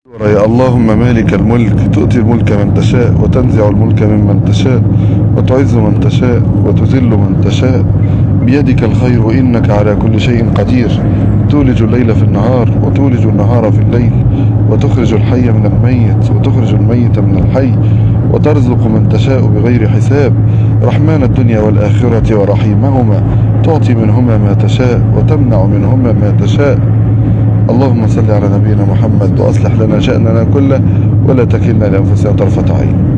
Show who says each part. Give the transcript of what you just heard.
Speaker 1: يا اللهم مالك الملك تؤتي الملك من تشاء وتنزع الملك ممن تشاء وتعز من تشاء وتذل من تشاء بيدك الخير إنك على كل شيء قدير. تولج الليل في النهار وتولج النهار في الليل وتخرج الحي من الميت وتخرج الميت من الحي وترزق من تشاء بغير حساب. رحمن الدنيا والآخرة ورحيمهما تعطي منهما ما تشاء وتمنع منهما ما تشاء. اللهم صل على نبينا محمد وأصلح لنا شأننا كله ولا تكلنا لأنفسنا طرفة عين.